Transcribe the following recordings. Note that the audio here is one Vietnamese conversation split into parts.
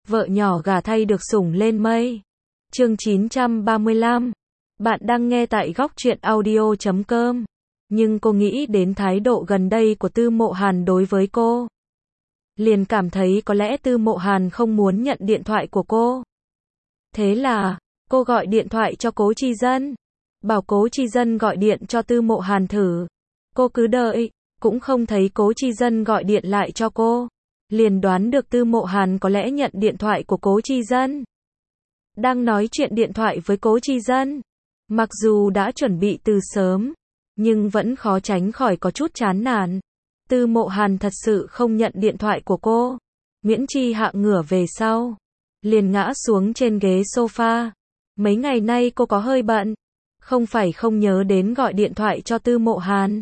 vợ nhỏ gả thay được sủng lên mây. Chương 935. Bạn đang nghe tại góc truyện audio.com. Nhưng cô nghĩ đến thái độ gần đây của Tư Mộ Hàn đối với cô. Liền cảm thấy có lẽ Tư Mộ Hàn không muốn nhận điện thoại của cô. Thế là, cô gọi điện thoại cho Cố Chi Dân. Bảo Cố Chi Dân gọi điện cho Tư Mộ Hàn thử. Cô cứ đợi, cũng không thấy Cố Chi Dân gọi điện lại cho cô. Liền đoán được Tư Mộ Hàn có lẽ nhận điện thoại của Cố Chi Dân. Đang nói chuyện điện thoại với Cố Chi Dân. Mặc dù đã chuẩn bị từ sớm, nhưng vẫn khó tránh khỏi có chút chán nản. Tư Mộ Hàn thật sự không nhận điện thoại của cô. Miễn Chi Hạ ngửa về sau, liền ngã xuống trên ghế sofa. Mấy ngày nay cô có hơi bận, không phải không nhớ đến gọi điện thoại cho Tư Mộ Hàn.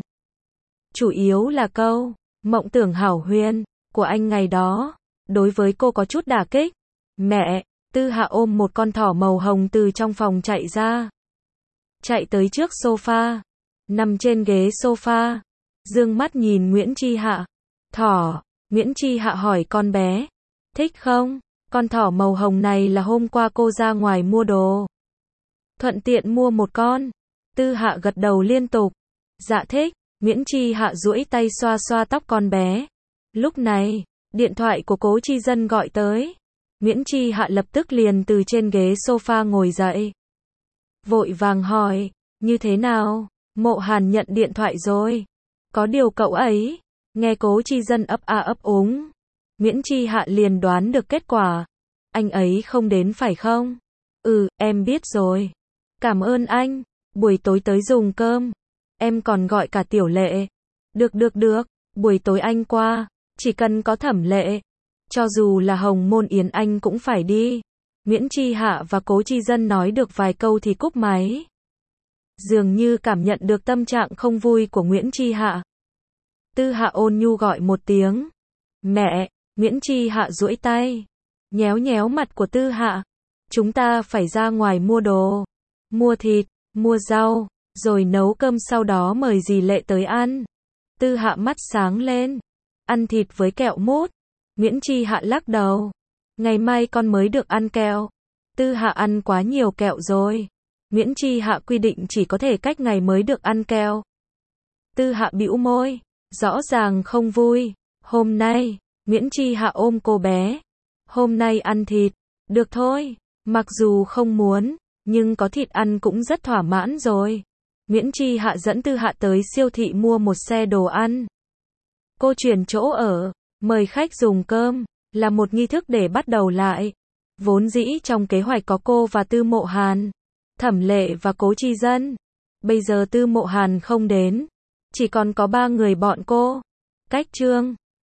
Chủ yếu là câu mộng tưởng hảo huyền của anh ngày đó, đối với cô có chút đả kích. Mẹ, Tư Hạ ôm một con thỏ màu hồng từ trong phòng chạy ra. Chạy tới trước sofa, nằm trên ghế sofa, dương mắt nhìn Nguyễn Chi Hạ. Thỏ, Nguyễn Chi Hạ hỏi con bé, thích không? Con thỏ màu hồng này là hôm qua cô ra ngoài mua đồ, thuận tiện mua một con. Tư Hạ gật đầu liên tục. Dạ thích. Nguyễn Chi Hạ duỗi tay xoa xoa tóc con bé. Lúc này, điện thoại của Cố Chi Dân gọi tới. Nguyễn Chi Hạ lập tức liền từ trên ghế sofa ngồi dậy. Vội vàng hỏi, như thế nào? Mộ Hàn nhận điện thoại rồi. Có điều cậu ấy. Nghe Cố Chi Dân ấp a ấp úng, Nguyễn Chi Hạ liền đoán được kết quả. Anh ấy không đến phải không? Ừ, em biết rồi. Cảm ơn anh. Buổi tối tới dùng cơm. Em còn gọi cả Tiểu Lệ. Được. Buổi tối anh qua. Chỉ cần có Thẩm Lệ. Cho dù là Hồng Môn Yến anh cũng phải đi. Nguyễn Chi Hạ và Cố Chi Dân nói được vài câu thì cúp máy. Dường như cảm nhận được tâm trạng không vui của Nguyễn Chi Hạ. Tư Hạ ôn nhu gọi một tiếng. Mẹ. Nguyễn Chi Hạ duỗi tay, nhéo nhéo mặt của Tư Hạ. Chúng ta phải ra ngoài mua đồ. Mua thịt, mua rau, rồi nấu cơm sau đó mời dì Lệ tới ăn. Tư Hạ mắt sáng lên. Ăn thịt với kẹo mút. Nguyễn Chi Hạ lắc đầu. Ngày mai con mới được ăn kẹo. Tư Hạ ăn quá nhiều kẹo rồi. Nguyễn Chi Hạ quy định chỉ có thể cách ngày mới được ăn kẹo. Tư Hạ bĩu môi, rõ ràng không vui. Hôm nay, Nguyễn Chi Hạ ôm cô bé. Hôm nay ăn thịt. Được thôi. Mặc dù không muốn, nhưng có thịt ăn cũng rất thỏa mãn rồi. Nguyễn Chi Hạ dẫn Tư Hạ tới siêu thị mua một xe đồ ăn. Cô chuyển chỗ ở, mời khách dùng cơm, là một nghi thức để bắt đầu lại. Vốn dĩ trong kế hoạch có cô và Tư Mộ Hàn, Thẩm Lệ và Cố Chi Dân. Bây giờ Tư Mộ Hàn không đến, chỉ còn có 3 người bọn cô. Cách chương